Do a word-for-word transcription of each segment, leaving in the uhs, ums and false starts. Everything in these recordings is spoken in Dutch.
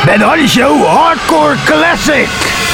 Ben Hardy Show Hardcore Classic.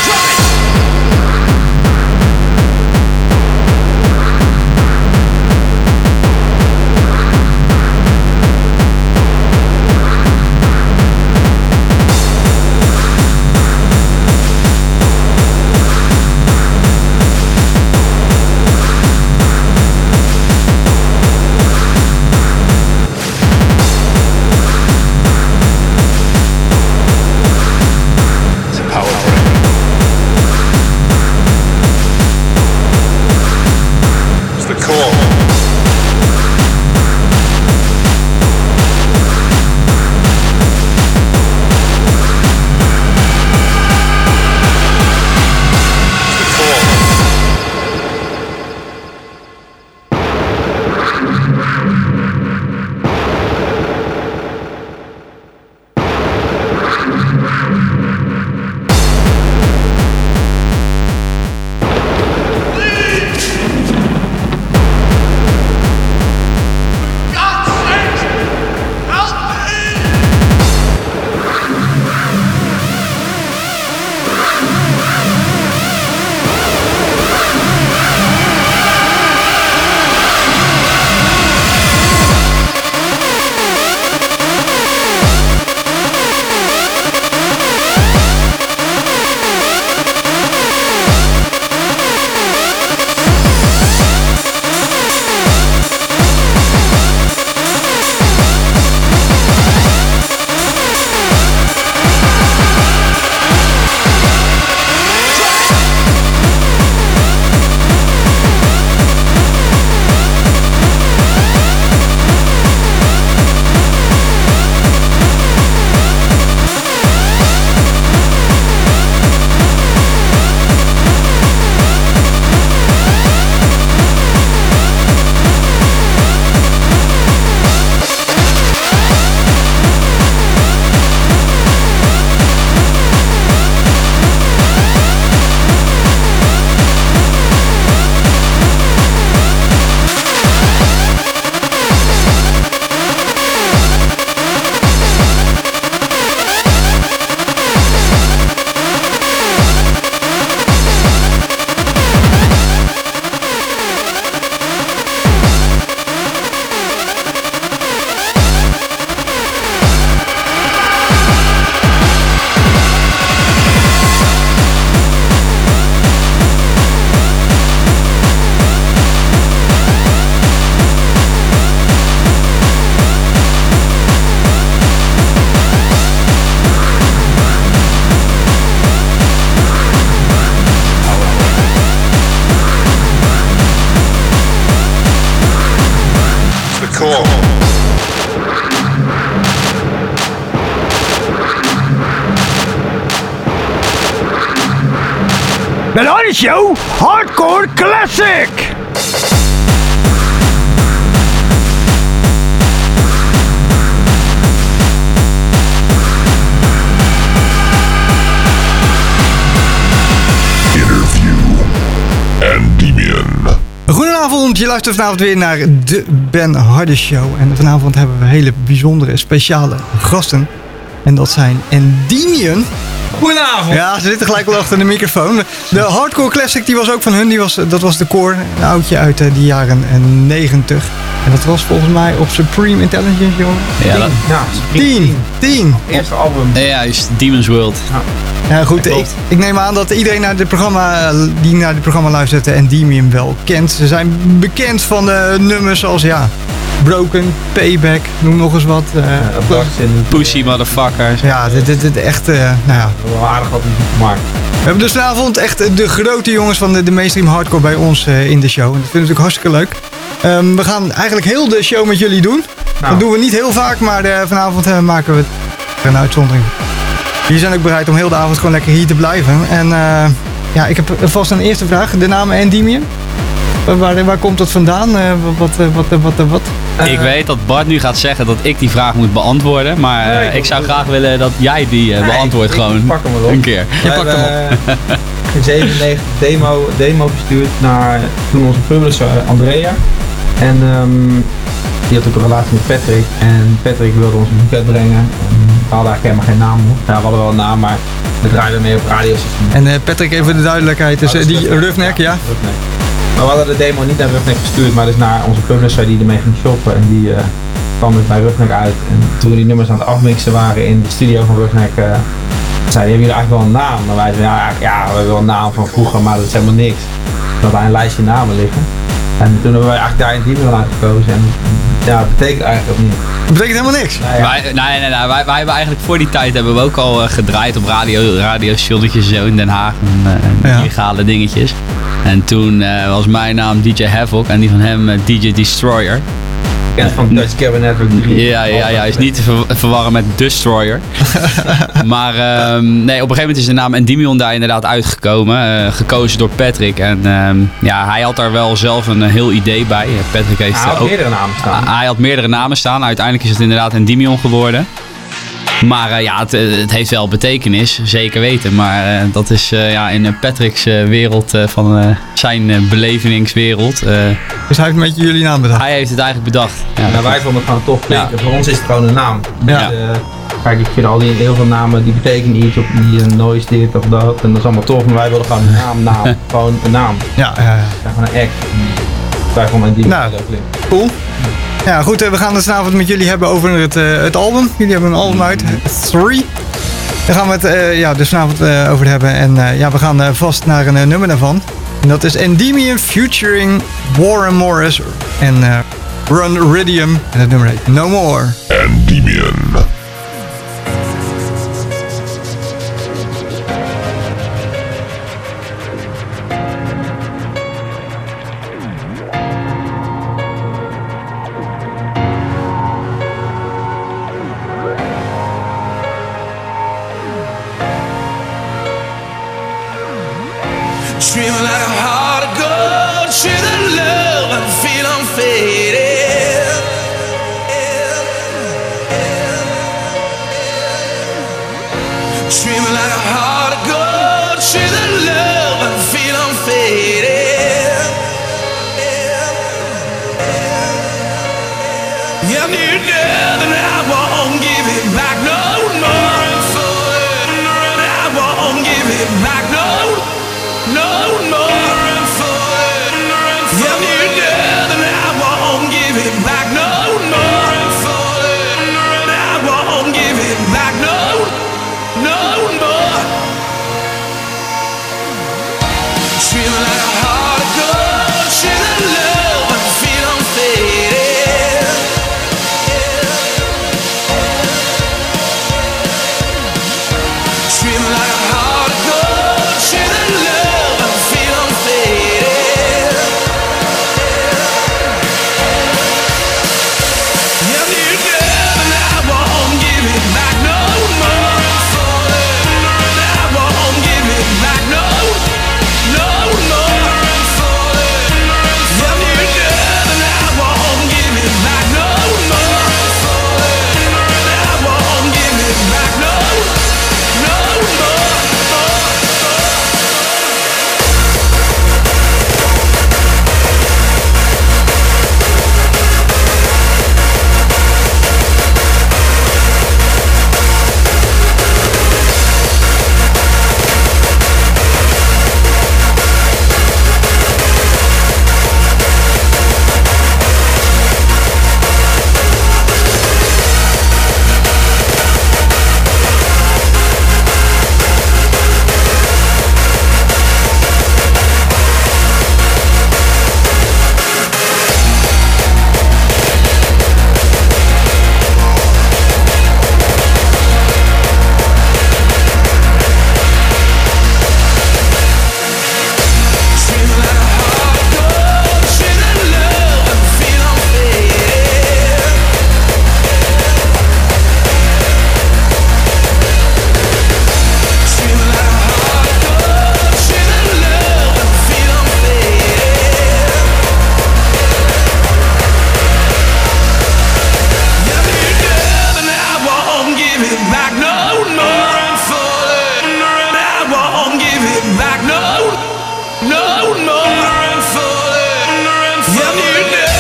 Ben Hardy Show Hardcore Classic. Goedenavond, je luistert vanavond weer naar de Ben Hardy Show. En vanavond hebben we hele bijzondere, speciale gasten. En dat zijn Endymion. Goedenavond. Ja, ze zitten gelijk wel achter de microfoon. De Hardcore Classic, die was ook van hun. Die was, dat was de core, een oudje uit uh, die jaren negentig. En dat was volgens mij op Supreme Intelligence, jongen. Ja, dat... Ja, tien. tien. Eerste album. Ja, juist. Demon's World. Ja, ja goed. Ik, ik neem aan dat iedereen naar dit programma, die naar dit programma luistert Endymion wel kent. Ze zijn bekend van de nummers zoals, ja, Broken, Payback, noem nog eens wat. Uh, Pussy Motherfuckers. Ja, dit is echt, uh, nou ja. Wel aardig wat muziek gemaakt. We hebben dus vanavond echt de grote jongens van de, de mainstream hardcore bij ons uh, in de show. En dat vind ik natuurlijk hartstikke leuk. Um, we gaan eigenlijk heel de show met jullie doen. Nou. Dat doen we niet heel vaak, maar uh, vanavond uh, maken we een uitzondering. Jullie zijn ook bereid om heel de avond gewoon lekker hier te blijven. En uh, ja, ik heb vast een eerste vraag. De naam Endymion. Waar, waar, waar komt dat vandaan? Uh, wat, uh, wat, uh, wat, uh, wat? Ik uh, weet dat Bart nu gaat zeggen dat ik die vraag moet beantwoorden. Maar uh, nee, ik, ik zou graag willen dat jij die uh, nee, beantwoordt gewoon ik pak hem wel op. een keer. Je pakt hem op. In zevenennegentig demo, demo gestuurd naar toen onze publisher Andrea. En um, die had ook een relatie met Patrick. En Patrick wilde ons een boeket brengen. En we hadden eigenlijk helemaal geen naam. Ja, we hadden wel een naam, maar we draaiden meer op radiosysteem. En uh, Patrick, even de duidelijkheid. Dus uh, die Roughneck, ja? Roughneck. Maar we hadden de demo niet naar Roughneck gestuurd, maar dus naar onze publisher die ermee ging shoppen. En die uh, kwam dus bij Roughneck uit. En toen we die nummers aan het afmixen waren in de studio van Roughneck, uh, zeiden, hebben jullie eigenlijk wel een naam? En wij zeiden, ja, ja, we hebben wel een naam van vroeger, maar dat is helemaal niks. We hadden een lijstje namen liggen. En toen hebben wij eigenlijk daar een team aan gekozen. En ja, dat betekent eigenlijk ook niet. Dat betekent helemaal niks? Nou ja. Wij, nee, nee, nee. Wij, wij hebben eigenlijk voor die tijd hebben we ook al uh, gedraaid op radio, radiostationnetjes zo in Den Haag. En, uh, ja. illegale dingetjes. En toen uh, was mijn naam D J Havoc en die van hem uh, D J Destroyer. Bekend van Dutch Cabin Network drie. Ja, ja, ja, is niet te ver- verwarren met Destroyer. Maar um, nee, op een gegeven moment is de naam Endymion daar inderdaad uitgekomen. Uh, gekozen door Patrick. En um, ja, hij had daar wel zelf een, een heel idee bij. Patrick heeft hij had ook, meerdere namen staan. Uh, hij had meerdere namen staan. Uiteindelijk is het inderdaad Endymion geworden. Maar uh, ja, het, het heeft wel betekenis, zeker weten. Maar uh, dat is uh, ja, in Patrick's uh, wereld, uh, van uh, zijn uh, belevingswereld. Uh, dus hij heeft een beetje jullie naam bedacht? Hij heeft het eigenlijk bedacht. Ja. Nou, wij vonden het gewoon tof klinken. Ja. Voor ons is het gewoon een naam. Ja. Dus, uh, kijk, ik vind al die heel veel namen die betekenen iets, of die een noise dit of dat. En dat is allemaal tof, maar wij willen gewoon een naam, naam. Gewoon een naam. Ja, ja, ja. Ja, gewoon een act. Wij vonden een die nou, cool. Ja, goed, we gaan het vanavond met jullie hebben over het, uh, het album. Jullie hebben een album uit, Three. Daar gaan we het uh, ja, dus vanavond uh, over hebben. En uh, ja, we gaan uh, vast naar een uh, nummer daarvan. En dat is Endymion featuring Warren Morris en uh, Run Ridium. En het nummer heet No More. Endymion. Dreaming like a heart of gold, share the love and feel unfaded. Dreaming like a heart of gold, share the love and feel unfaded. Yeah, you know that I won't give it back no more. And I won't give it back no more. No more and forward. Yeah, you know that I won't give it back. No more and forward. I won't give it back. No, no more. Dreaming like a heart of gold, share the love and feel unfaded. Dreaming like a heart of gold, share the love.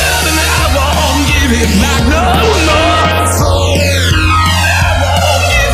it back no more. I won't give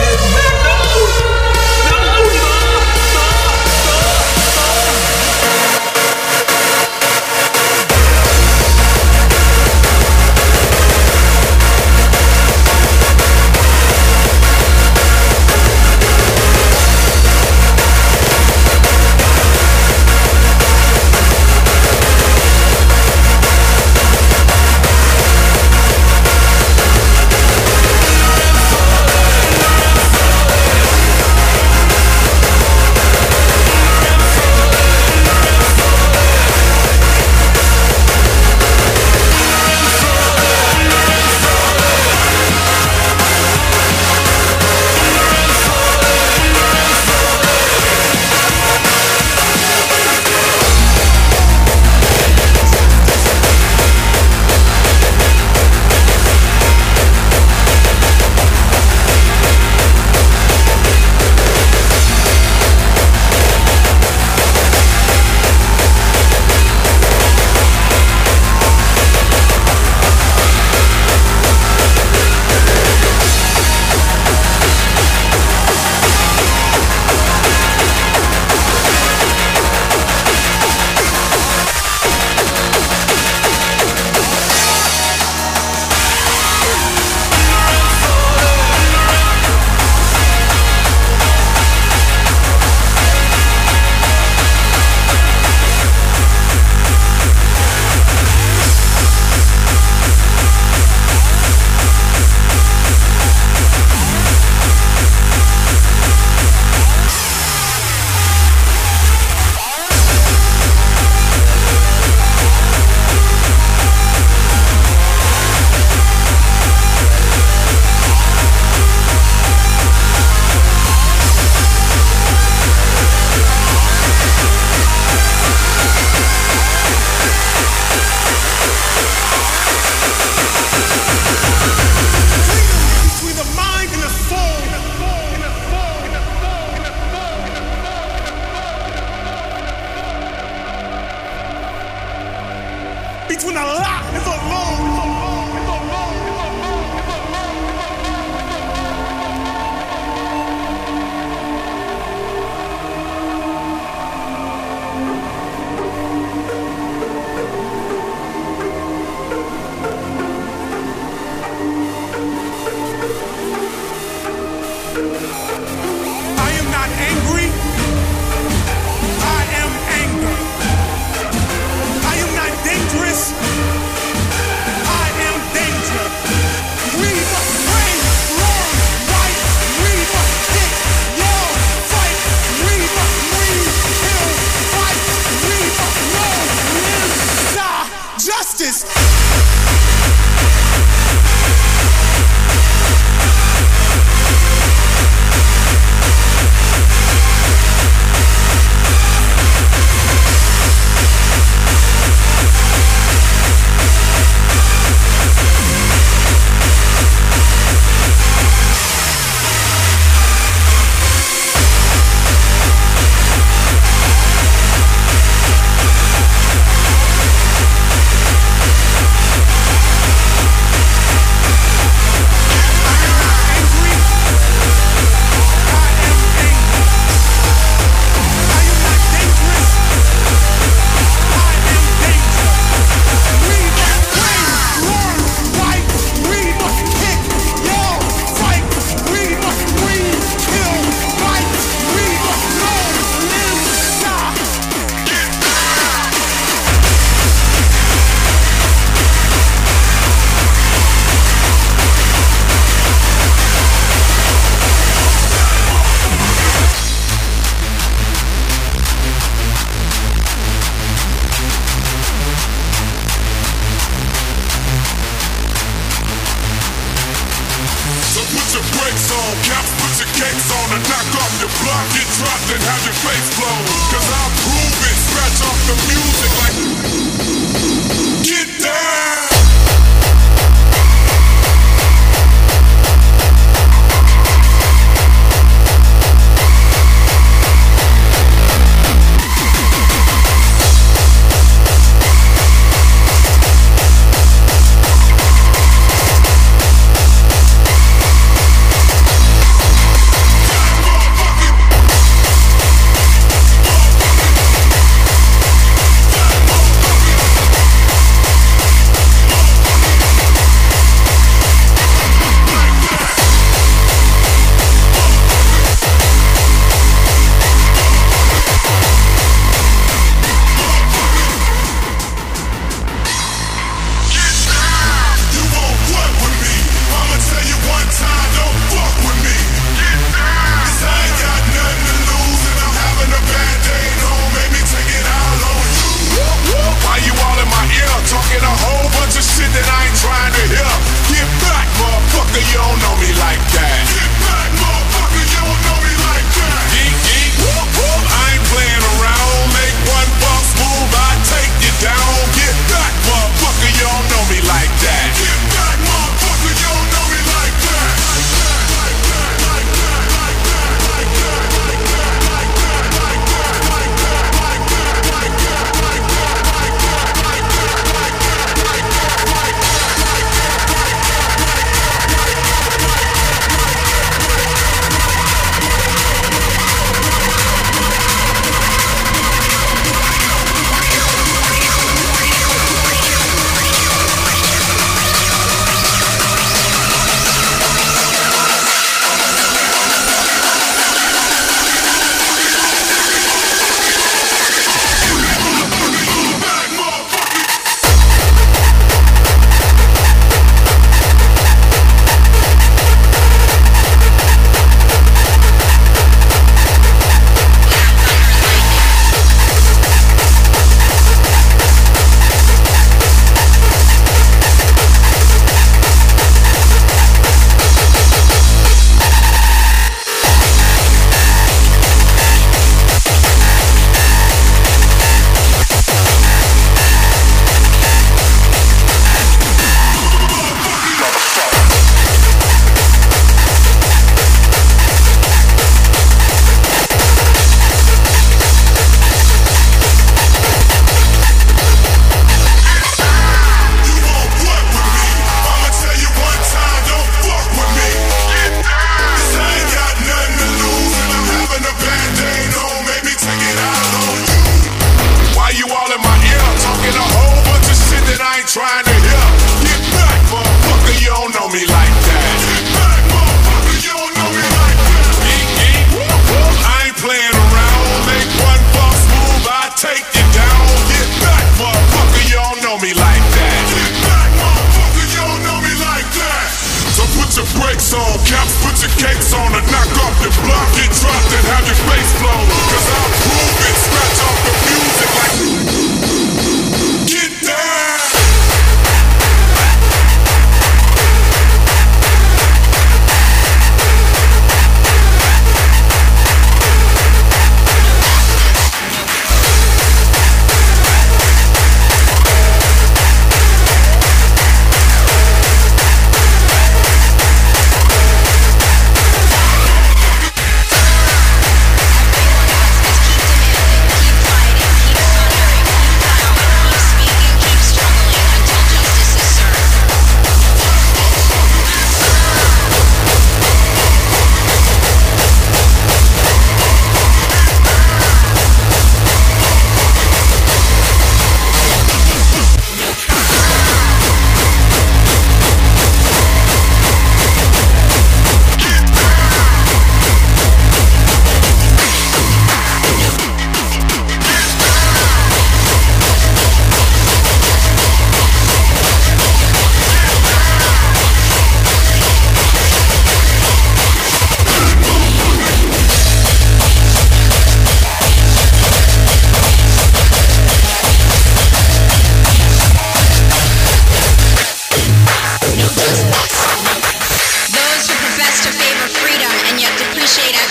when a lot is alone. I am not angry. I am anger. I am not dangerous. I am danger. We must pray, learn, right. We must kick, yell, fight. We must breathe, kill, fight. We must know, live, die, justice.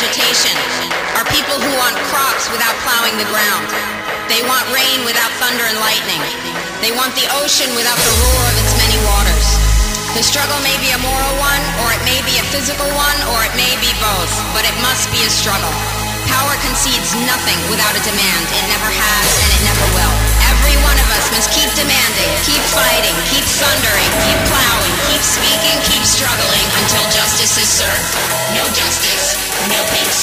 agitation are people who want crops without plowing the ground. They want rain without thunder and lightning. They want the ocean without the roar of its many waters. The struggle may be a moral one, or it may be a physical one, or it may be both, but it must be a struggle. Power concedes nothing without a demand. It never has and it never will. Every one of us must keep demanding, keep fighting, keep thundering, keep plowing, keep speaking, keep struggling until justice is served. No justice, no peace.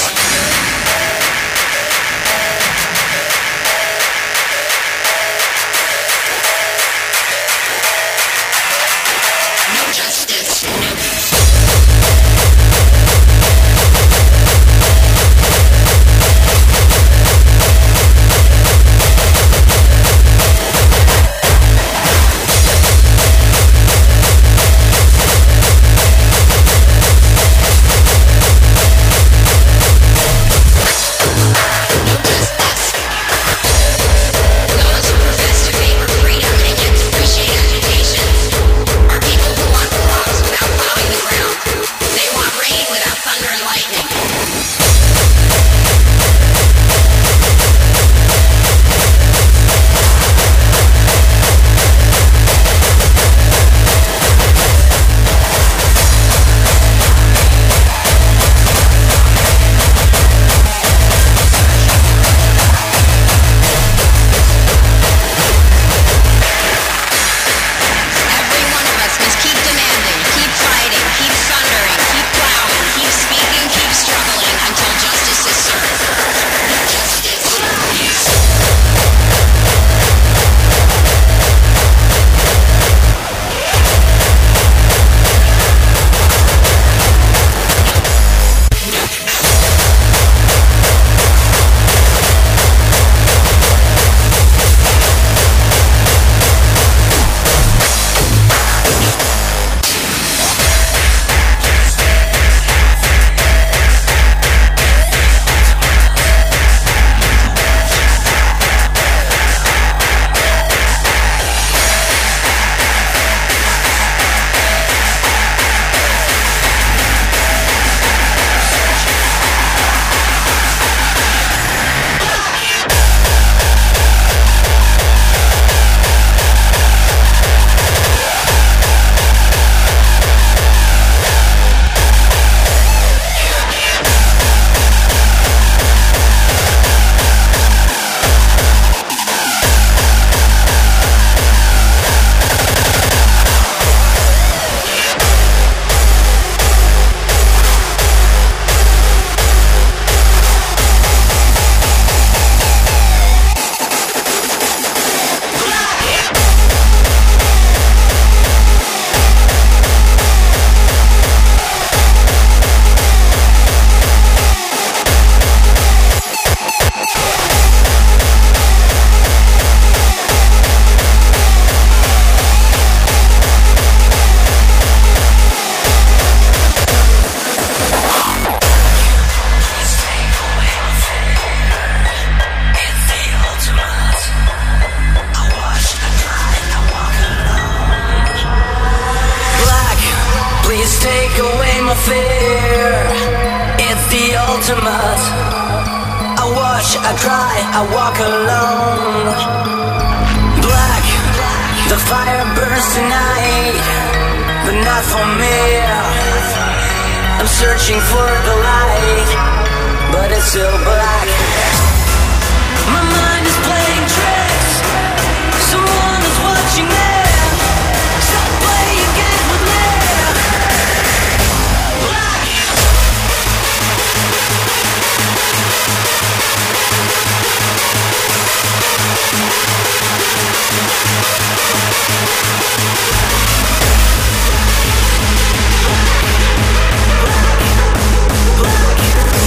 Black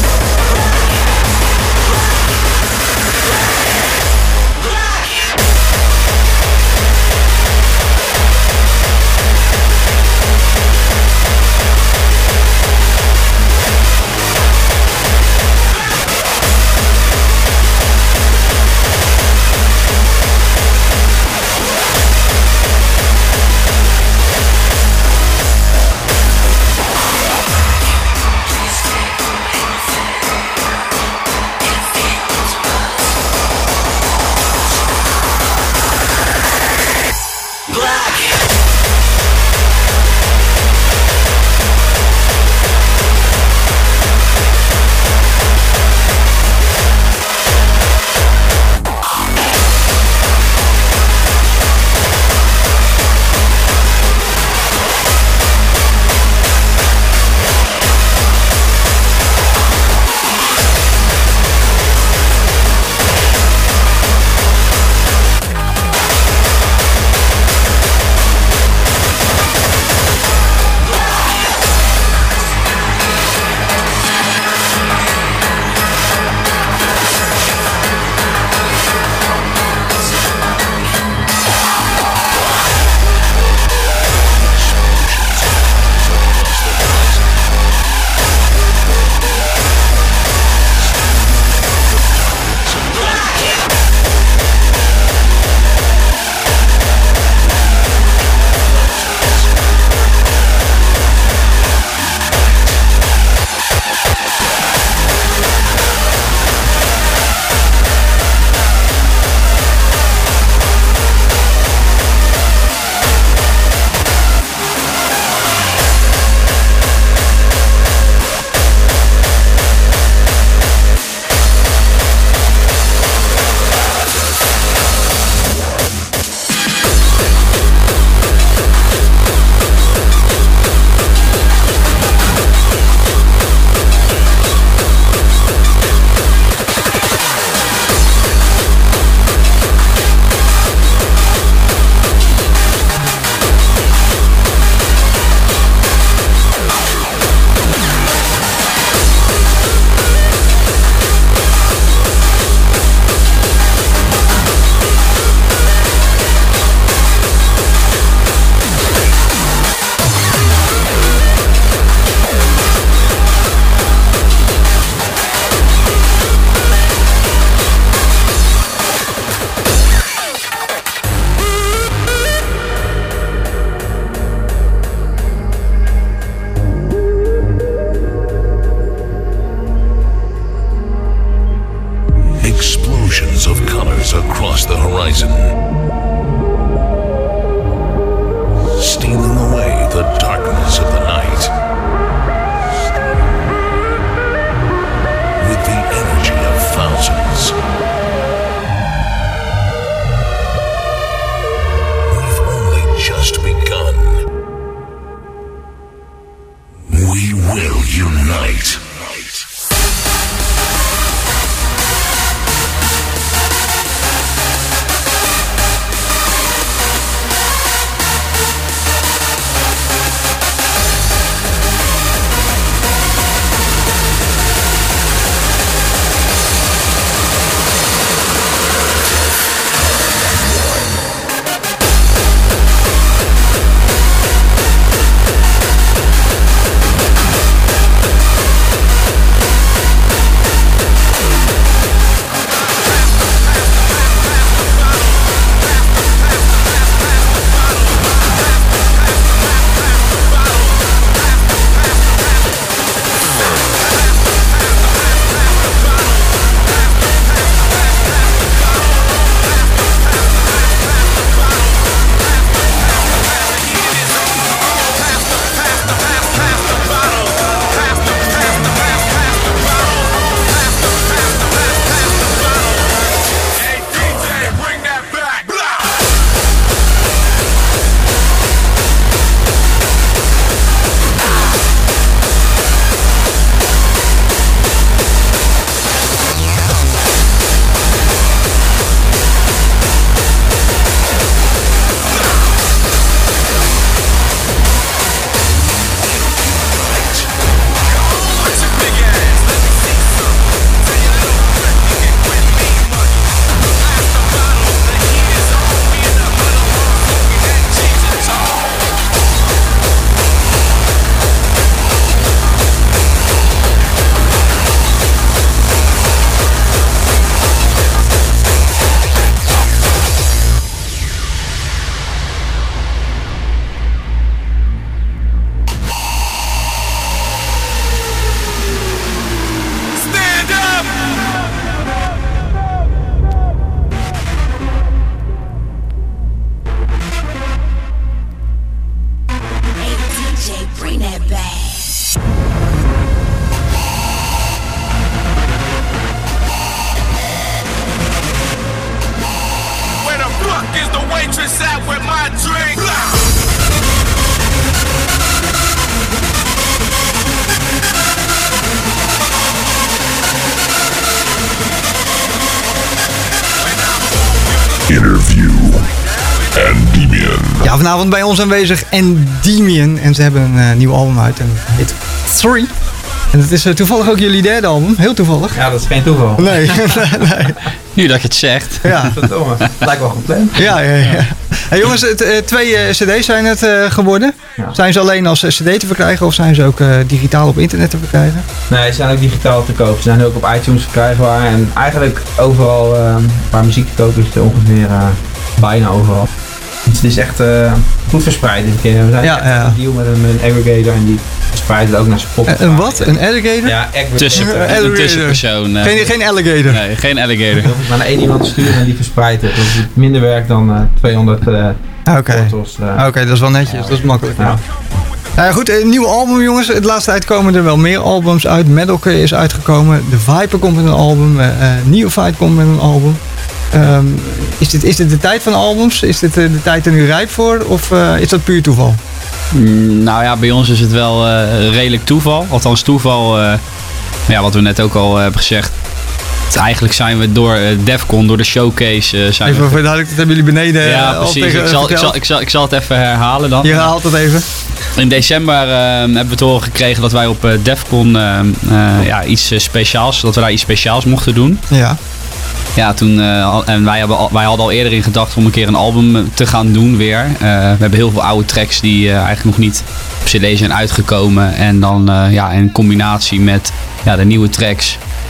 horizon, stealing away the darkness of the night with the energy of thousands. We've only just begun. We will unite. Interview Endymion. Ja, vanavond bij ons aanwezig Endymion. En ze hebben een uh, nieuw album uit en het heet Three. En het is uh, toevallig ook jullie derde album. Heel toevallig. Ja, dat is geen toeval. Nee. nee. Nu dat je het zegt. Ja. Verdomme. Lijkt wel gepland. Ja, ja, ja. Hey, jongens, het, uh, twee uh, cd's zijn het uh, geworden. Ja. Zijn ze alleen als cd te verkrijgen of zijn ze ook uh, digitaal op internet te verkrijgen? Nee, ze zijn ook digitaal te koop. Ze zijn ook op iTunes verkrijgbaar. En eigenlijk overal uh, waar muziek te koop is, het ongeveer uh, bijna overal. Dus het is echt uh, goed verspreid dit keer. We zijn ja, echt ja. een deal met een, een aggregator en die verspreidt het ook naar Spotify. Een wat? Een aggregator? Ja, aggregator. Tussen, een tussenpersoon. Uh, geen, geen alligator? Nee, geen alligator. Je hoeft maar naar één iemand te sturen en die verspreidt het. Dat is minder werk dan uh, tweehonderd uh, Oké, okay. uh, okay, dat is wel netjes. Ja, dat is makkelijk. Ja. Nou ja, goed, een nieuw album jongens. De laatste tijd komen er wel meer albums uit. Metalcore is uitgekomen. The Viper komt met een album. Uh, Neophyte komt met een album. Um, is, dit, is dit de tijd van albums? Is dit uh, de tijd er nu rijp voor? Of uh, is dat puur toeval? Mm, nou ja, bij ons is het wel uh, redelijk toeval. Althans toeval, uh, ja, wat we net ook al uh, hebben gezegd. Eigenlijk zijn we door uh, Defcon, door de showcase... Uh, zijn even we... voor duidelijk, dat hebben jullie beneden Ja, precies. Tegen, ik, zal, ik, zal, ik, zal, ik zal het even herhalen dan. Je herhaalt het even. In december uh, hebben we te horen gekregen dat wij op uh, Defcon uh, uh, ja, iets uh, speciaals... dat we daar iets speciaals mochten doen. Ja. Ja, toen, uh, en wij, hebben al, wij hadden al eerder in gedachten om een keer een album te gaan doen weer. Uh, we hebben heel veel oude tracks die uh, eigenlijk nog niet op cd zijn uitgekomen. En dan uh, ja, in combinatie met ja, de nieuwe tracks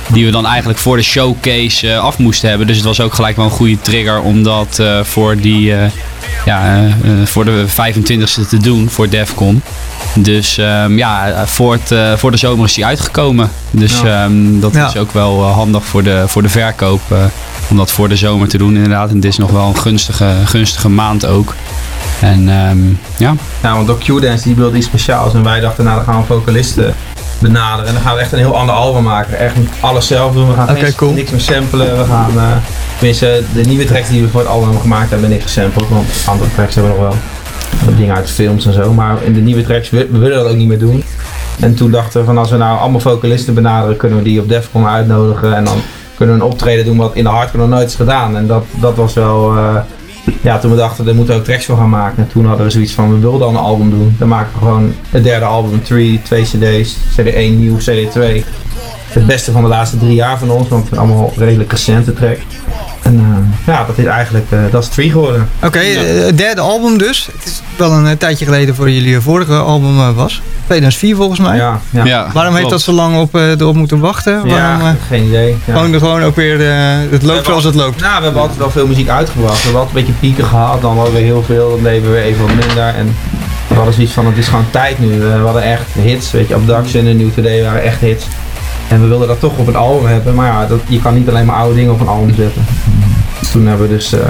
die we dan eigenlijk voor de showcase uh, af moesten hebben. Dus het was ook gelijk wel een goede trigger om dat uh, voor, die, uh, ja, uh, voor de vijfentwintigste te doen, voor Defcon. Dus um, ja, voor, het, uh, voor de zomer is die uitgekomen. Dus Ja. um, dat Ja. is ook wel uh, handig voor de, voor de verkoop. Uh, om dat voor de zomer te doen inderdaad. En het is nog wel een gunstige, gunstige maand ook. En um, ja. Ja, want ook Q-Dance die wilde iets speciaals. En wij dachten, nou dan gaan we vocalisten benaderen. En dan gaan we echt een heel ander album maken. Echt alles zelf doen. We gaan Oké, geen- cool. niks meer samplen. We gaan, uh, tenminste, de nieuwe tracks die we voor het album gemaakt hebben, niks gesampled. Want andere tracks hebben we nog wel. Wat dingen uit films en zo. Maar in de nieuwe tracks, we, we willen dat ook niet meer doen. En toen dachten we van, als we nou allemaal vocalisten benaderen, kunnen we die op Defcon uitnodigen. En dan kunnen we een optreden doen wat in de hardcore nog nooit is gedaan. En dat, dat was wel... Uh, ja, toen we dachten, daar moeten we ook tracks voor gaan maken. En toen hadden we zoiets van, we wilden al een album doen. Dan maken we gewoon het derde album, drie, twee cd's, cd één nieuw, cd twee. Het beste van de laatste drie jaar van ons, want het zijn allemaal redelijk recente tracks. En uh, ja, dat is eigenlijk, uh, dat is Tree geworden. Oké, okay, het derde album dus. Het is wel een uh, tijdje geleden voor jullie vorige album uh, was. tweeduizend vier volgens mij. Ja, ja. ja Waarom heeft klopt. dat zo lang op, uh, erop moeten wachten? Waarom, ja uh, geen idee. Ja. gewoon, gewoon ook weer, uh, het loopt zoals het loopt. Nou, we hebben altijd wel veel muziek uitgebracht. We hebben altijd een beetje pieken gehad, dan hadden we heel veel, dan deden we weer even wat minder. En we hadden zoiets van, het is gewoon tijd nu. We hadden echt hits, weet je, Abduction en New Today waren echt hits. En we wilden dat toch op een album hebben, maar ja, dat, je kan niet alleen maar oude dingen op een album zetten. Toen hebben we dus uh,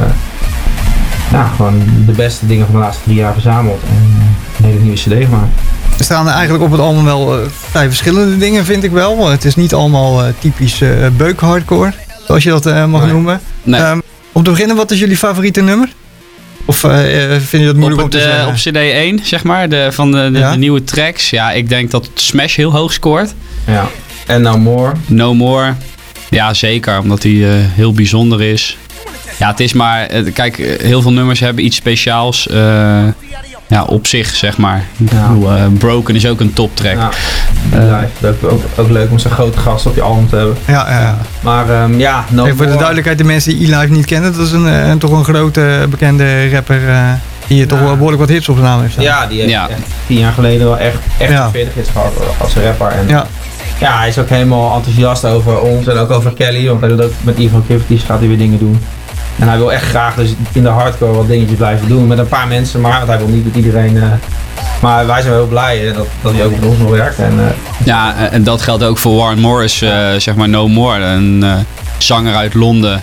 ja, gewoon de beste dingen van de laatste drie jaar verzameld en uh, een hele nieuwe cd gemaakt. Er staan eigenlijk op het album wel uh, vrij verschillende dingen, vind ik wel. Het is niet allemaal uh, typisch uh, beuk-hardcore, zoals je dat uh, mag Nee. noemen. Nee. Um, om te beginnen, wat is jullie favoriete nummer? Of uh, vind je dat moeilijk op, om te de, zeggen? op cd één, zeg maar, de, van de, de, Ja. de nieuwe tracks. Ja, ik denk dat Smash heel hoog scoort. Ja. En No More. No More. Ja, zeker, omdat hij uh, heel bijzonder is. Ja, het is maar... uh, Kijk, uh, heel veel nummers hebben iets speciaals uh, ja, op zich, zeg maar. Ja. Uh, Broken is ook een toptrack. Ja. Uh, Live. Ook, ook, ook leuk om zo'n grote gast op je album te hebben. Ja, ja, ja. Maar um, ja, No Even voor de More. duidelijkheid, de mensen die E-Live niet kennen, dat is een, uh, toch een grote bekende rapper uh, die toch Ja. wel behoorlijk wat hits op zijn naam heeft staan. Ja, die heeft Ja. echt tien jaar geleden wel echt, echt Ja. veertig hits gehad als rapper. En Ja. ja, hij is ook helemaal enthousiast over ons en ook over Kelly, want hij doet ook met Evil Activities gaat hij weer dingen doen. En hij wil echt graag dus in de hardcore wat dingetjes blijven doen met een paar mensen, maar want hij wil niet met iedereen. Uh, maar wij zijn wel heel blij hè, dat, dat hij ook met ons nog werkt. En, uh, Ja, en dat geldt ook voor Warren Morris, uh, zeg maar No More. Een uh, zanger uit Londen.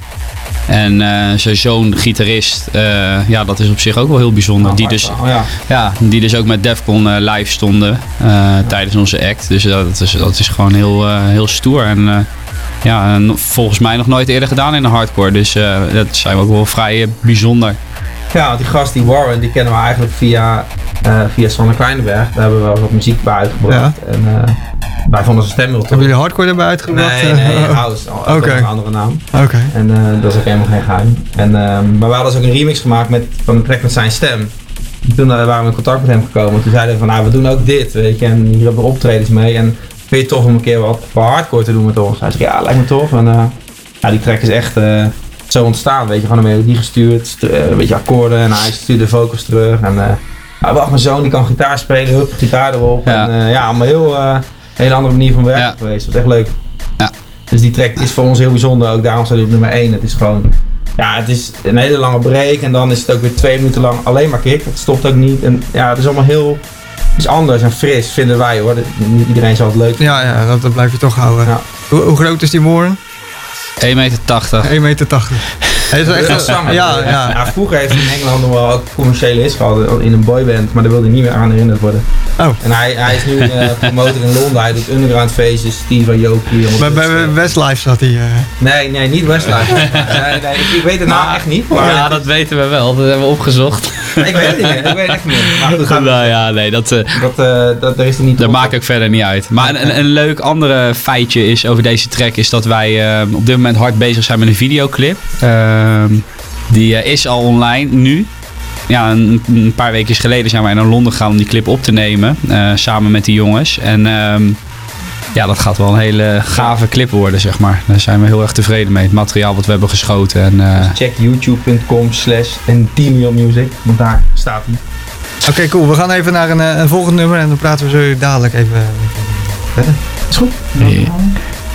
En uh, zijn zoon, gitarist, uh, ja, dat is op zich ook wel heel bijzonder. Die dus, oh, ja. ja, die dus ook met Defcon uh, live stonden uh, tijdens onze act. Dus dat is, dat is gewoon heel, uh, heel stoer. En uh, ja, en volgens mij nog nooit eerder gedaan in de hardcore. Dus uh, dat zijn we ook wel vrij uh, bijzonder. Ja, want die gast, die Warren, die kennen we eigenlijk via, uh, via Sander Kleinenberg. Daar hebben we wel wat muziek bij uitgebracht. Ja. En uh, wij vonden zijn stem heel tof. Hebben jullie hardcore erbij uitgebracht? Nee, nee, Uh, House. Ook Oké. een andere naam. Oké. En uh, dat is ook helemaal geen geheim. En, uh, maar we hadden dus ook een remix gemaakt met, van een track met zijn stem. En toen uh, waren we in contact met hem gekomen. Toen zeiden we van, nou, we doen ook dit, weet je. En hier hebben we optredens mee. En vind je het tof om een keer wat, wat hardcore te doen met ons? Hij zei, ja, lijkt me tof. En uh, ja, die track is echt uh, zo ontstaan, weet je. Gewoon een melodie gestuurd, stu- uh, een beetje akkoorden. En hij stuurde vocals terug. En uh, nou, wacht, mijn zoon die kan gitaar spelen, hup, gitaar erop. Ja. En uh, ja, allemaal heel, uh, hele andere manier van werken Ja. geweest. Dat was echt leuk. Ja. Dus die track is voor ons heel bijzonder, ook daarom staat hij op nummer één. Het is gewoon, ja, het is een hele lange break en dan is het ook weer twee minuten lang alleen maar kick. Het stopt ook niet en ja, het is allemaal heel, het is anders en fris, vinden wij hoor. Dat- Niet iedereen zal het leuk vinden. Ja, ja dat, dat blijf je toch houden. Ja. Hoe, hoe groot is die Warren? één meter tachtig. één meter tachtig. Hij is wel echt Ja, een zanger. ja, ja. Ja, vroeger heeft hij in Engeland nog wel ook commerciële hits gehad in een boyband, maar daar wilde hij niet meer aan herinnerd worden. Oh. En hij, hij is nu uh, promotor in Londen, hij doet underground feestjes, Steve Aoki. Bij, bij Westlife zat hij. Uh, Nee, nee, niet Westlife. nee, nee, ik, ik weet het nou echt niet. Maar Ja, dat weten we wel. Dat hebben we opgezocht. ik weet het niet meer. Ik weet het echt niet meer. Maar goed, gaan we- Nou ja, nee, dat... Uh, dat, uh, dat, daar is hij niet Dat op. maakt ook verder niet uit. Maar een, een, een leuk andere feitje is over deze track is dat wij uh, op dit moment hard bezig zijn met een videoclip. Uh, die uh, is al online nu. Ja, een, een paar weken geleden zijn wij naar Londen gegaan om die clip op te nemen. Uh, samen met die jongens. En um, ja, dat gaat wel een hele gave clip worden, zeg maar. Daar zijn we heel erg tevreden mee. Het materiaal wat we hebben geschoten. En, uh, Check youtube.com slash Endymion Music. Want daar staat hij. Oké, okay, cool. We gaan even naar een, een volgend nummer en dan praten we zo dadelijk even verder. Is goed. Ja.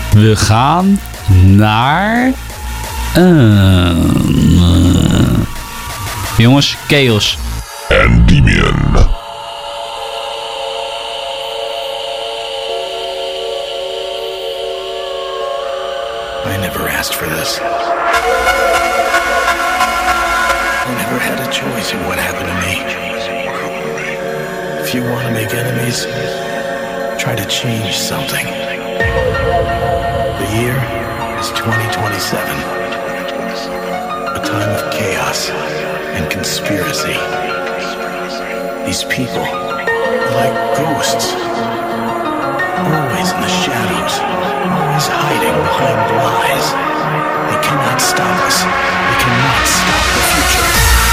We gaan naar... Uh, jongens, Chaos. Endymion. I never asked for this. I never had a choice in what happened to me. If you want to make enemies, try to change something. The year is twenty twenty-seven. A time of chaos and conspiracy. These people are like ghosts. Always in the shadows. Always hiding behind lies. They cannot stop us. They cannot stop the future.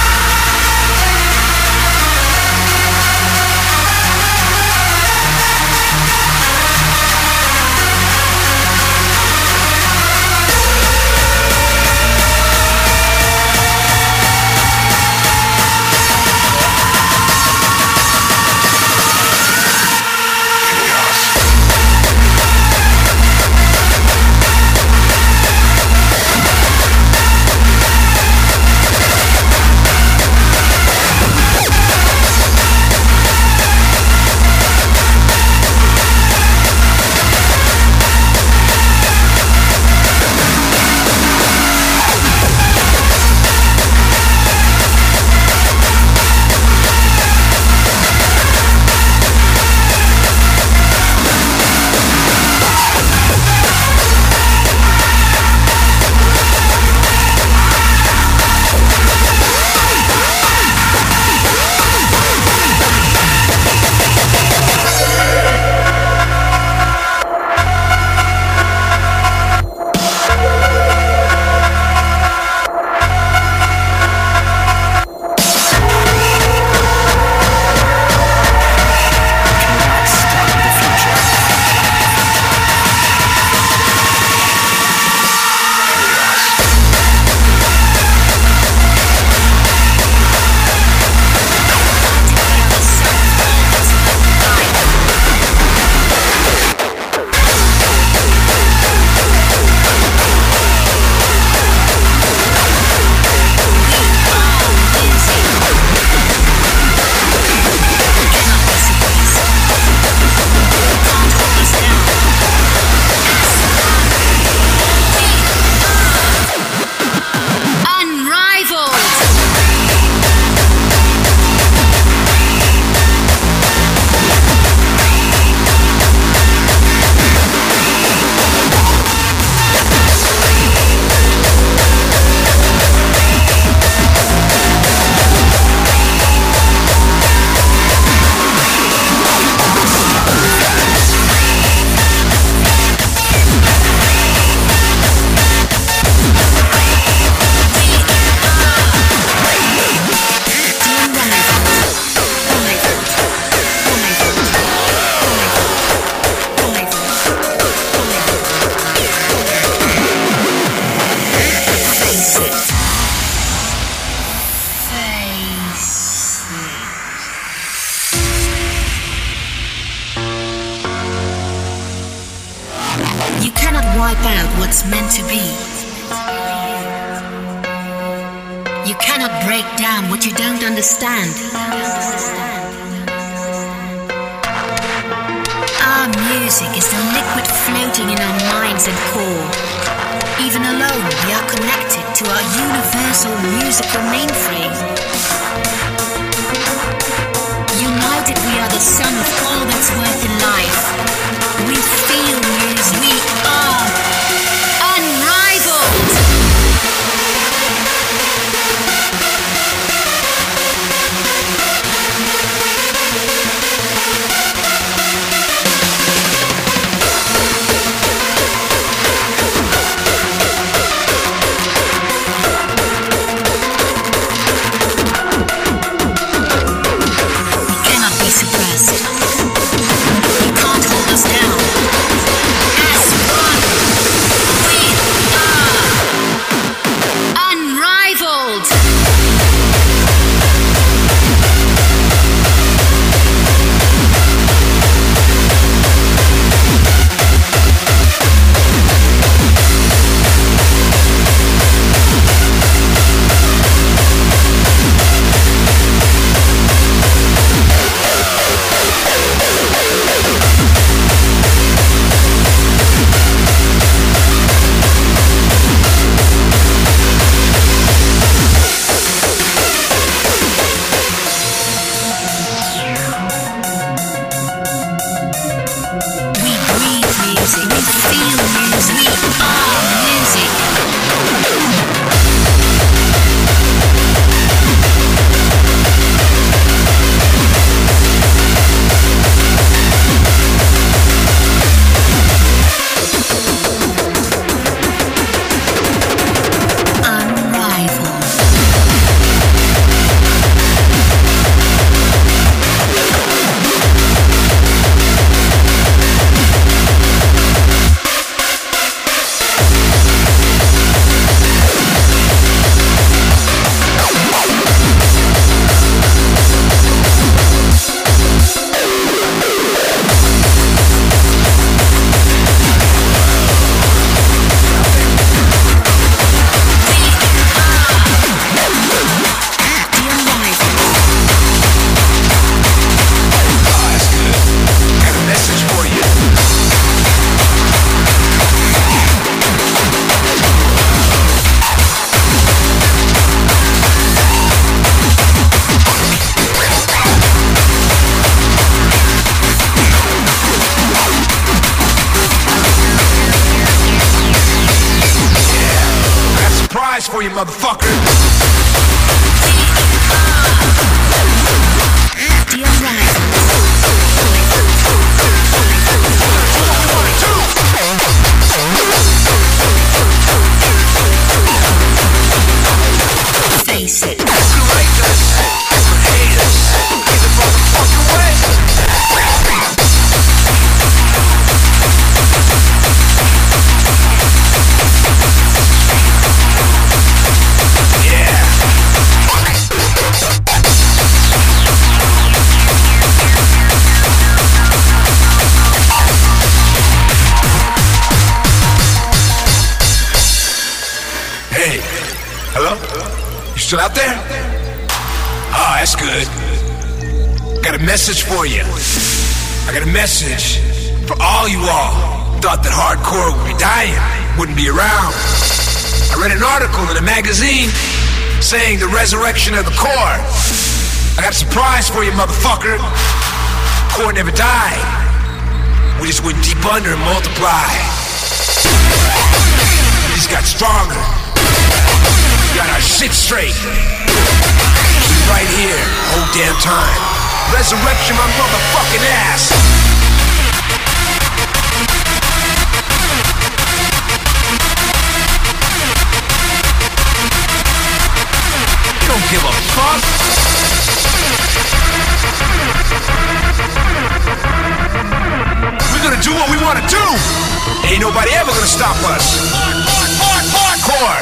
wipe out what's meant to be. You cannot break down what you don't understand. Our music is the liquid floating in our minds and core. Even alone, we are connected to our universal musical mainframe. United, we are the sum of all that's worth in life. We feel music. We are unrivaled. Suppressed. You can't hold us down. As one. for you, motherfucker. Face it. Still out there? Oh, that's good. Got a message for you. I got a message for all you all who thought that hardcore would be dying, wouldn't be around. I read an article in a magazine saying the resurrection of the core. I got a surprise for you, motherfucker. Core never died. We just went deep under and multiplied. We just got stronger. Got our shit straight. We right here, whole damn time. Resurrection my motherfucking ass. You don't give a fuck. We're gonna do what we wanna do. Ain't nobody ever gonna stop us. Hardcore.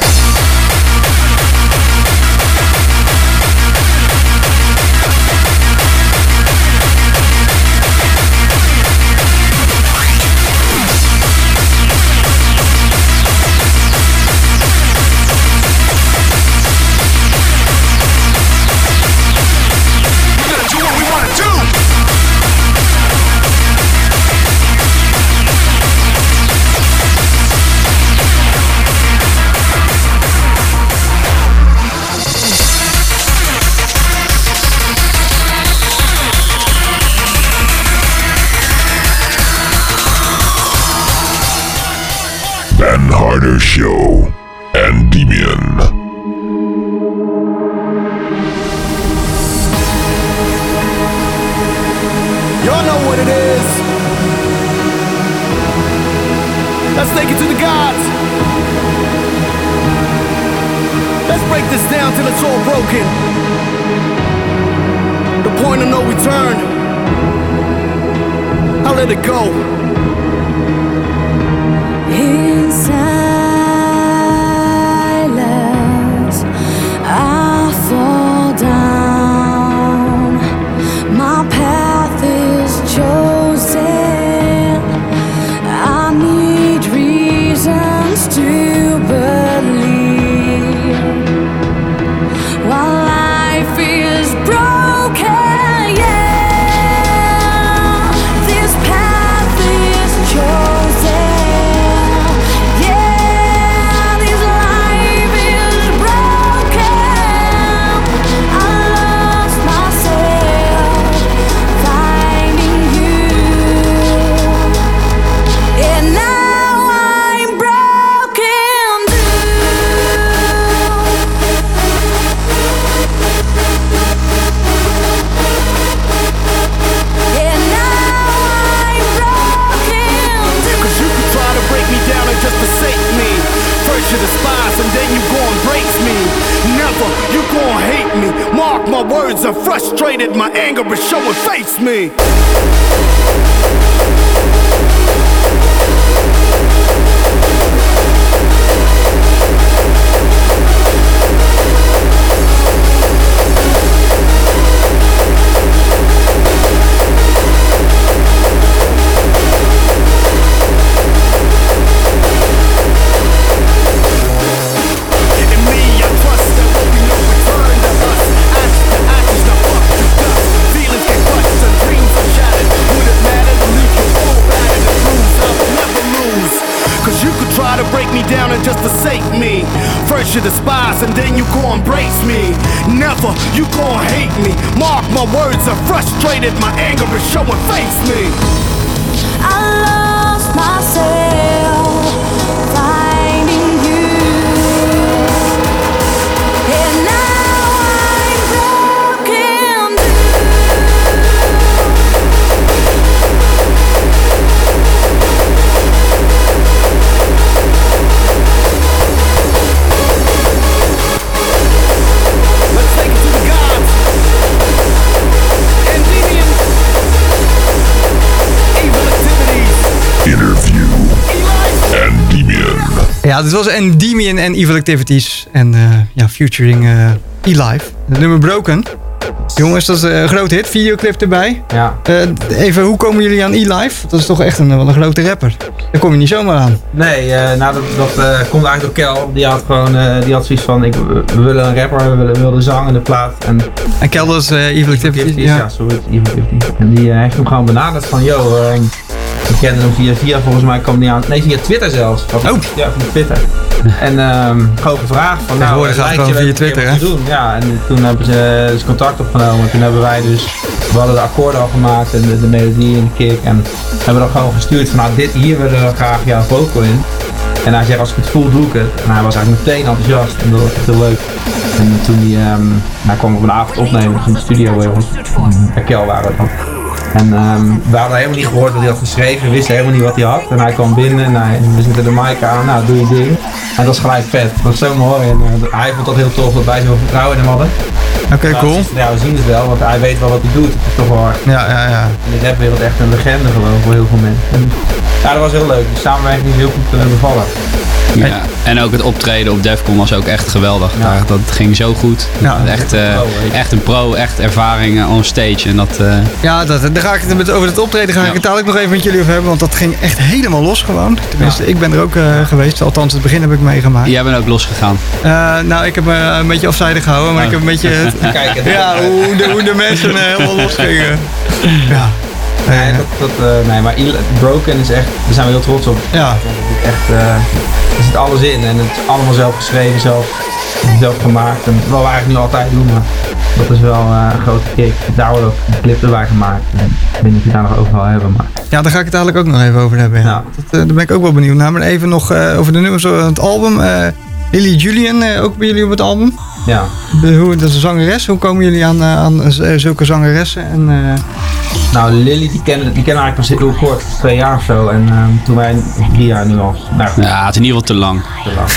Ben Harder Show and Demian. Y'all know what it is. Let's take it to the gods. Let's break this down till it's all broken. The point of no return. I'll let it go. In silence, I fall down. My path is chosen. I need reasons to believe. While life is broken, yeah, this path is chosen. Just forsake me. First you despise and then you go and break me. Never, you gon' hate me. Mark my words, I'm frustrated. My anger is showing face me. Just forsake me. First you despise and then you go embrace me. Never, you gon' hate me. Mark my words, I'm frustrated. My anger is showing face me. I lost myself finding you. Ja, dit was Endymion en Evil Activities. En uh, ja, featuring uh, E-Live. Het nummer Broken. Jongens, dat is een grote hit. Videoclip erbij. Ja. Uh, even, hoe komen jullie aan E-Live? Dat is toch echt een, wel een grote rapper. Daar kom je niet zomaar aan. Nee, uh, nou dat, dat uh, komt eigenlijk door Kel. Die had gewoon, uh, die had zoiets van, ik, we willen een rapper, we willen, we willen zang in de plaat. En, en Kel was uh, Evil Activities? Ja, ja sorry, Evil Activities. En die uh, heeft hem gewoon benaderd van, yo, uh, ik kende hem via via, volgens mij kwam die aan, nee via Twitter zelfs. Oh. Ja, via Twitter. En um, gewoon gevraagd van, nou, het gaat gewoon via Twitter, hè? Doen. Ja, en toen hebben ze dus contact opgenomen. Toen hebben wij dus, we hadden de akkoorden al gemaakt en de, de melodie en de kick. En hebben dat gewoon gestuurd van, nou, dit, hier willen we graag jouw vocal in. En hij zegt, als ik het voel, doe ik het. En hij was eigenlijk meteen enthousiast en dat was echt heel leuk. En toen die, um, hij kwam op een avond opnemen in de studio bij ons. Bij Kel waren we dan. En um, we hadden helemaal niet gehoord wat hij had geschreven, we wisten helemaal niet wat hij had. En hij kwam binnen en hij, we zitten de mic aan, nou doe je ding. En dat was gelijk vet, dat was zo mooi. En uh, hij vond dat heel tof dat wij zoveel vertrouwen in hem hadden. Oké, okay, nou, cool. Ja, we zien het wel, want hij weet wel wat hij doet. Het is toch wel hard. Ja, ja, ja. In de rapwereld echt een legende gewoon voor heel veel mensen. En, ja, dat was heel leuk. De samenwerking is heel goed uh, bevallen. Ja, en ook het optreden op Defcon was ook echt geweldig. Ja. Dat ging zo goed. Ja, echt, uh, echt een pro, echt ervaring uh, on stage. En dat, uh... Ja, dat, daar ga ik het met, over het optreden ga ja. ik het dadelijk nog even met jullie over hebben. Want dat ging echt helemaal los gewoon. Tenminste, ja. ik ben er ook uh, geweest. Althans, het begin heb ik meegemaakt. Jij bent ook losgegaan? Uh, nou, ik heb me een beetje afzijdig gehouden. Maar oh. ik heb een beetje... Het, Kijken, ja, hoe de, hoe de mensen uh, helemaal los gingen. Ja. Nee, dat, dat, uh, nee, maar Broken is echt, daar zijn we heel trots op. Ja. Echt, uh, er zit alles in en het is allemaal zelf geschreven, zelf, zelf gemaakt. En wat we eigenlijk nu altijd doen, maar dat is wel uh, een grote kick. Daar wordt ook een clip erbij gemaakt. En ik weet niet of je daar nog over wil hebben, maar... Ja, daar ga ik het eigenlijk ook nog even over hebben. Ja. Ja. Dat, uh, daar ben ik ook wel benieuwd naar. Maar even nog uh, over de nummers van het album. Uh, Lily Julian, uh, ook bij jullie op het album. Ja. De, hoe, dat is een zangeres. Hoe komen jullie aan, uh, aan uh, zulke zangeressen? En, uh... Nou, Lily die kennen, die kennen eigenlijk pas heel kort, twee jaar of zo. En uh, toen wij drie jaar nu al. Nou, ja, het is in ieder geval te lang. Te lang.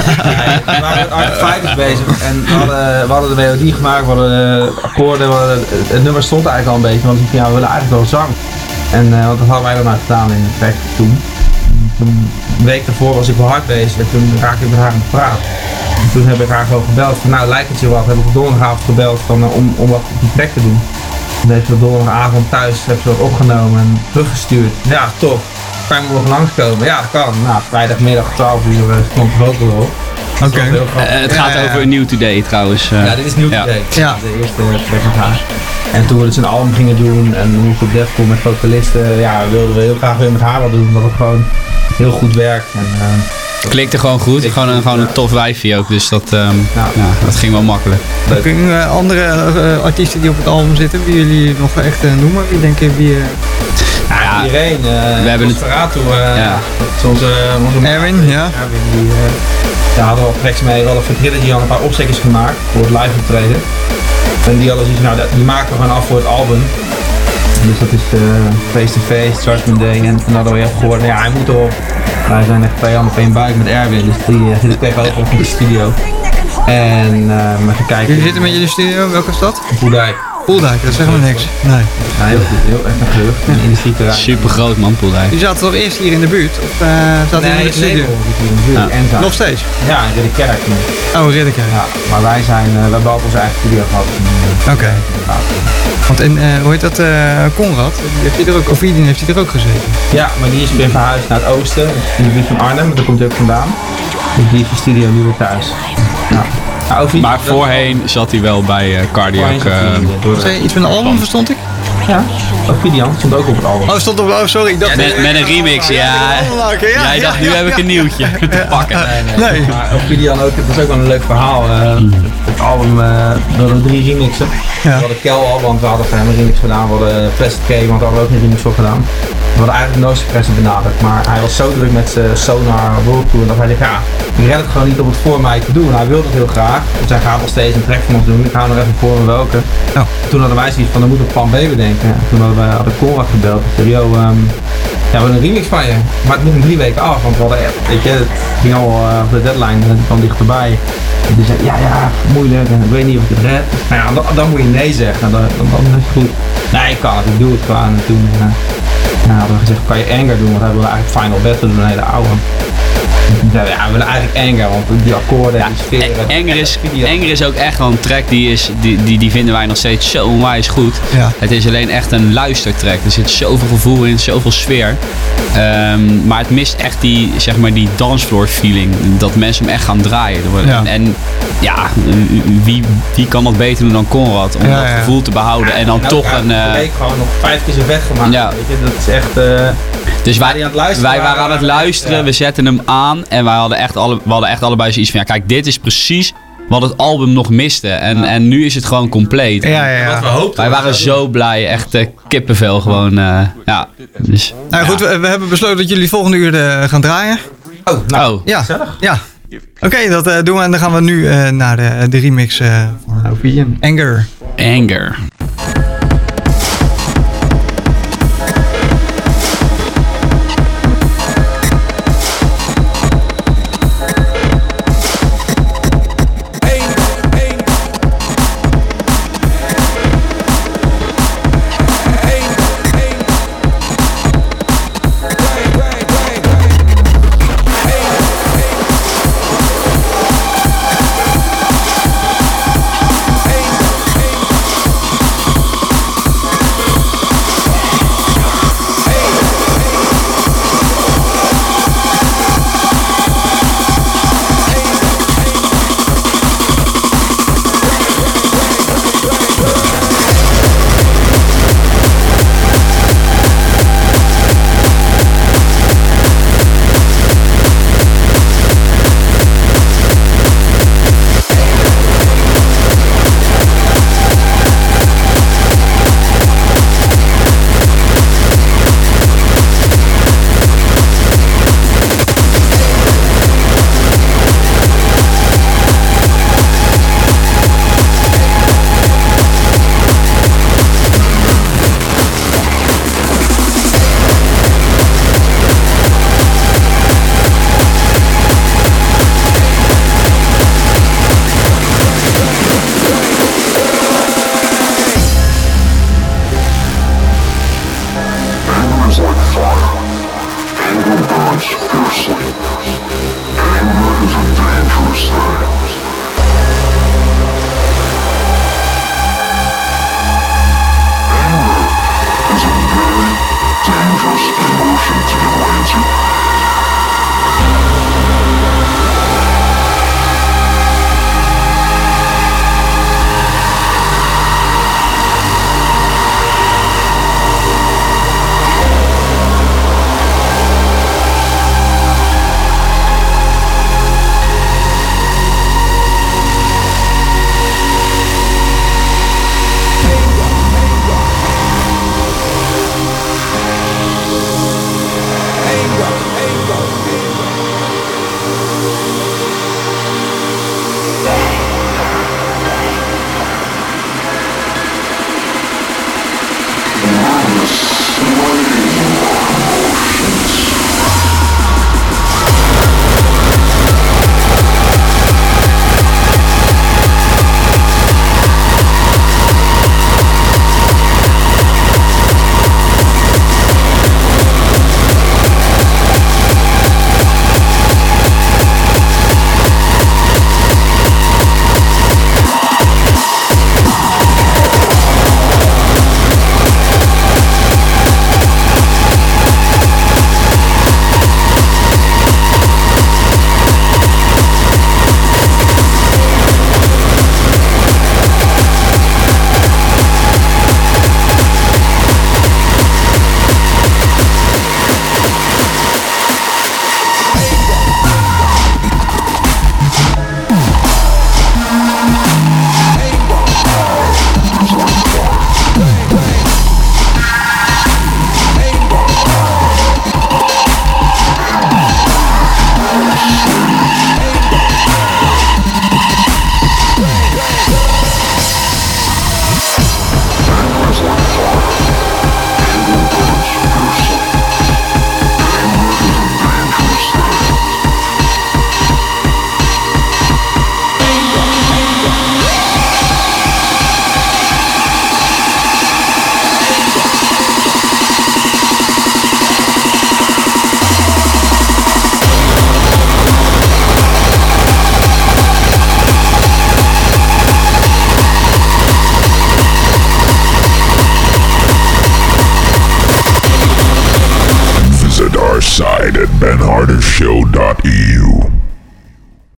Nee, we waren met Art Fighters bezig en we hadden, we hadden de melodie gemaakt, we hadden de akkoorden, we hadden, het nummer stond eigenlijk al een beetje. Want ja, we willen eigenlijk wel zang. En uh, want dat hadden wij dan maar gedaan in het track toen. Toen, een week daarvoor was ik wel hard bezig en toen raakte ik met haar aan het praten. En toen heb ik haar gewoon gebeld van, nou lijkt het je wat. Heb ik op donderdagavond gebeld van, uh, om, om wat op die track te doen. Toen heeft ze op donderdagavond thuis, heb ze wat opgenomen en teruggestuurd. Ja, tof. Kan je nog langskomen? Ja, dat kan. Nou, vrijdagmiddag twaalf uur uh, stond de vocal op. Oké. Okay. Uh, het gaat ja, ja, ja. over New Today trouwens. Uh, ja, dit is New ja. Today. Ja. De eerste track met haar. En toen we dus een album gingen doen en hoe op Defcon met vocalisten, ja, wilden we heel graag weer met haar wat doen, omdat het gewoon heel goed werkt. En, uh, klikte gewoon goed, gewoon een, gewoon een tof wijfje ook, dus dat, um, ja. Ja, dat ging wel makkelijk. Kun je uh, andere uh, artiesten die op het album zitten, wie jullie nog echt uh, noemen? Wie denk je wie... Uh... Ja, ja, iedereen. Uh, we hebben het. Verrato, uh, ja. Onze, onze Erwin, ja. Erwin, die uh, ja, hadden we al tracks mee. We hadden voor Trilogy al een paar opstekkers gemaakt voor het live optreden. En die hadden zoiets, nou, die maken we gewoon af voor het album. Dus dat is uh, Face to Face, Judgment Day. En toen hadden we even gehoord, nou ja, hij moet erop. Wij zijn echt twee handen op één buik met Erwin, dus die uh, zit ik tegenover in de studio. En uh, even kijken. Jullie zitten met jullie studio, welke stad? Poeldijk. Poeldijk, dat zeggen we niks. Nee. Ja, heel goed, heel echt een gerucht. Een industrieterrein. Super groot man, Poeldijk. Die zaten toch eerst hier in de buurt? Of uh, zaten nee, in de studio? hier in de buurt. Ja. En nog steeds? Ja, in Ridderkerk. Oh, Ridderkerk. Ja, maar wij zijn, uh, we hebben altijd onze eigen studio gehad. Oké. Okay. Want in, uh, hoe heet dat, uh, Konrad, heeft hij er ook, of Idien heeft hij er ook gezeten? Ja, maar die is weer verhuisd naar het oosten, in de buurt van Arnhem, daar komt hij ook vandaan. Dus die heeft de studio nu weer thuis. Ja. Nou, Ovidien, maar voorheen dat... zat hij wel bij uh, Cardiac. Uh, uh, iets van een album, verstond ik? Ja, Ovidian stond ook op het album. Oh, stond op, oh sorry. Ik dacht ja, met, met een remix, ja. ja. ja Jij dacht, ja, nu ja, heb ja. ik een nieuwtje te pakken. Nee, nee. nee. Maar Ovidian ook, dat is ook wel een leuk verhaal. Uh, mm. Het album, uh, we hadden drie remixen. Ja. We hadden Kel al, want we hadden voor hem een remix gedaan. We hadden Plastic K, want daar hadden we ook een remix voor gedaan. We hadden eigenlijk No Suppressor benaderd, maar hij was zo druk met zijn Sonar World Tour dat hij dacht, ja, ik red het gewoon niet om het voor mij te doen. Hij wilde het heel graag, dus hij gaat nog steeds een track van ons doen. Ik ga nog even voor me welke. Oh. Toen hadden wij zoiets van, dan moet een plan B bedenken. En toen hadden we hadden Conrad gebeld en zei, yo, um, ja, we hebben een remix van je, maar het moet in drie weken af, want we hadden echt, weet je, het ging al uh, op de deadline, het kwam dichterbij. En die zei, ja, ja, moeilijk en ik weet niet of ik het red. Nou ja, dan, dan moet je nee zeggen, dan, dan, dan is het goed. Nee, ik kan het, ik doe het gewoon. En toen uh, nou, hadden we gezegd, kan je Anger doen, want hij wilde eigenlijk Final Battle doen, een hele oude. Ja, ja, we willen eigenlijk Anger, want die akkoorden, die sfeer. Anger is, Anger is ook echt wel een track die, is, die, die, die vinden wij nog steeds zo onwijs goed. Ja. Het is alleen echt een luistertrack. Er zit zoveel gevoel in, zoveel sfeer. Um, maar het mist echt die, zeg maar, die dancefloor feeling. Dat mensen hem echt gaan draaien. Ja. En, en ja, wie, wie kan dat beter doen dan Conrad? Om Ja, dat ja. gevoel te behouden. En dan En toch ook, een... ja, Uh, week gewoon nog vijf keer zo vet gemaakt. Ja. Weet je? Dat is echt... Uh, Dus wij, die aan het luisteren wij waren aan het luisteren, ja. we zetten hem aan en wij hadden echt, alle, we hadden echt allebei zoiets van, ja kijk, dit is precies wat het album nog miste. En, ja. en nu is het gewoon compleet. Ja, ja, ja. Wat we hoopten. Wij waren zo blij, echt uh, kippenvel gewoon. Uh, ja. Dus, Nou goed, ja. we, we hebben besloten dat jullie volgende uur uh, gaan draaien. Oh, nou, Oh. Ja, gezellig. ja. Oké, okay, dat uh, doen we en dan gaan we nu uh, naar de, de remix uh, van Anger. Anger. ben harder show dot e u.